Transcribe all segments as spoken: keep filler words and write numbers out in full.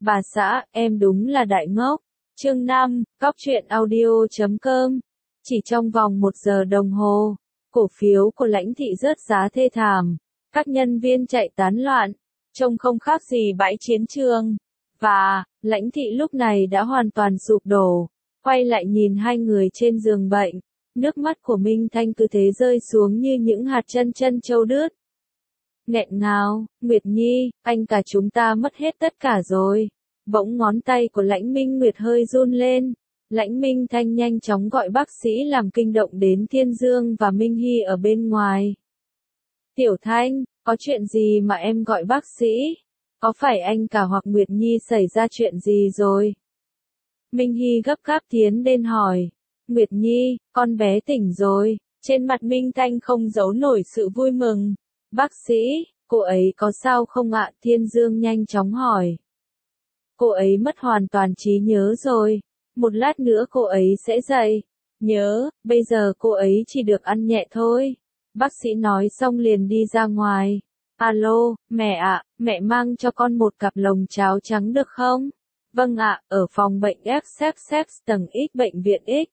Bà xã, em đúng là đại ngốc. Chương năm, Cóc truyện audio chấm com. Chỉ trong vòng một giờ đồng hồ, cổ phiếu của Lãnh Thị rớt giá thê thảm. Các nhân viên chạy tán loạn, trông không khác gì bãi chiến trường. Và, Lãnh Thị lúc này đã hoàn toàn sụp đổ. Quay lại nhìn hai người trên giường bệnh. Nước mắt của Minh Thanh cứ thế rơi xuống như những hạt chân chân châu đứt. Nghẹn ngào, Nguyệt Nhi, anh cả chúng ta mất hết tất cả rồi. Bỗng ngón tay của Lãnh Minh Nguyệt hơi run lên. Lãnh Minh Thanh nhanh chóng gọi bác sĩ làm kinh động đến Thiên Dương và Minh Hy ở bên ngoài. Tiểu Thanh, có chuyện gì mà em gọi bác sĩ? Có phải anh cả hoặc Nguyệt Nhi xảy ra chuyện gì rồi? Minh Hy gấp gáp tiến lên hỏi. Nguyệt Nhi, con bé tỉnh rồi. Trên mặt Minh Thanh không giấu nổi sự vui mừng. Bác sĩ, cô ấy có sao không ạ? Thiên Dương nhanh chóng hỏi. Cô ấy mất hoàn toàn trí nhớ rồi. Một lát nữa cô ấy sẽ dậy. Nhớ, bây giờ cô ấy chỉ được ăn nhẹ thôi. Bác sĩ nói xong liền đi ra ngoài. Alo, mẹ ạ, mẹ mang cho con một cặp lồng cháo trắng được không? Vâng ạ, ở phòng bệnh F X X tầng X bệnh viện X.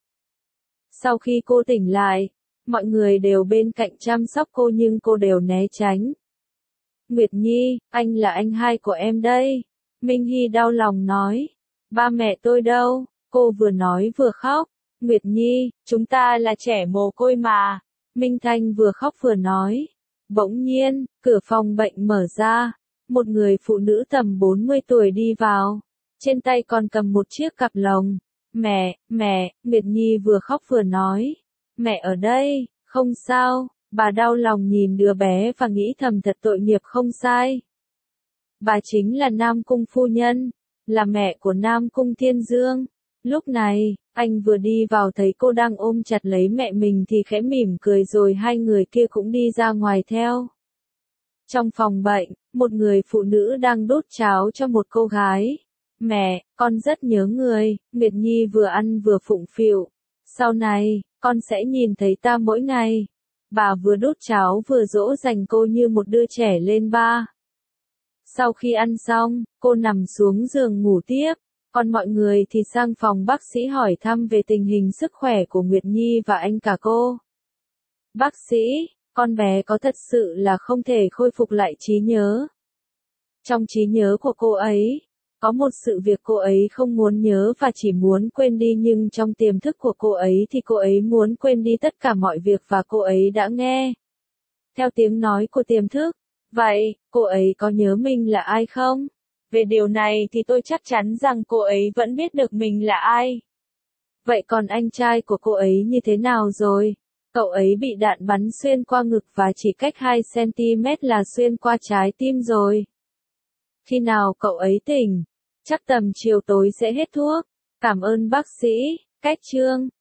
Sau khi cô tỉnh lại, mọi người đều bên cạnh chăm sóc cô nhưng cô đều né tránh. Nguyệt Nhi, anh là anh hai của em đây. Minh Hy đau lòng nói. Ba mẹ tôi đâu? Cô vừa nói vừa khóc. Nguyệt Nhi, chúng ta là trẻ mồ côi mà. Minh Thanh vừa khóc vừa nói. Bỗng nhiên, cửa phòng bệnh mở ra. Một người phụ nữ tầm bốn mươi tuổi đi vào. Trên tay còn cầm một chiếc cặp lồng. Mẹ, mẹ, Nguyệt Nhi vừa khóc vừa nói. Mẹ ở đây, không sao. Bà đau lòng nhìn đứa bé và nghĩ thầm thật tội nghiệp không sai. Bà chính là Nam Cung phu nhân, là mẹ của Nam Cung Thiên Dương. Lúc này, anh vừa đi vào thấy cô đang ôm chặt lấy mẹ mình thì khẽ mỉm cười rồi hai người kia cũng đi ra ngoài theo. Trong phòng bệnh, một người phụ nữ đang đút cháo cho một cô gái. Mẹ, con rất nhớ người, Nguyệt Nhi vừa ăn vừa phụng phịu. Sau này, con sẽ nhìn thấy ta mỗi ngày. Bà vừa đút cháo vừa dỗ dành cô như một đứa trẻ lên ba. Sau khi ăn xong, cô nằm xuống giường ngủ tiếp, còn mọi người thì sang phòng bác sĩ hỏi thăm về tình hình sức khỏe của Nguyệt Nhi và anh cả cô. Bác sĩ, con bé có thật sự là không thể khôi phục lại trí nhớ. Trong trí nhớ của cô ấy, có một sự việc cô ấy không muốn nhớ và chỉ muốn quên đi nhưng trong tiềm thức của cô ấy thì cô ấy muốn quên đi tất cả mọi việc và cô ấy đã nghe. Theo tiếng nói của tiềm thức. Vậy, cô ấy có nhớ mình là ai không? Về điều này thì tôi chắc chắn rằng cô ấy vẫn biết được mình là ai. Vậy còn anh trai của cô ấy như thế nào rồi? Cậu ấy bị đạn bắn xuyên qua ngực và chỉ cách hai xăng ti mét là xuyên qua trái tim rồi. Khi nào cậu ấy tỉnh? Chắc tầm chiều tối sẽ hết thuốc. Cảm ơn bác sĩ. Cách chương.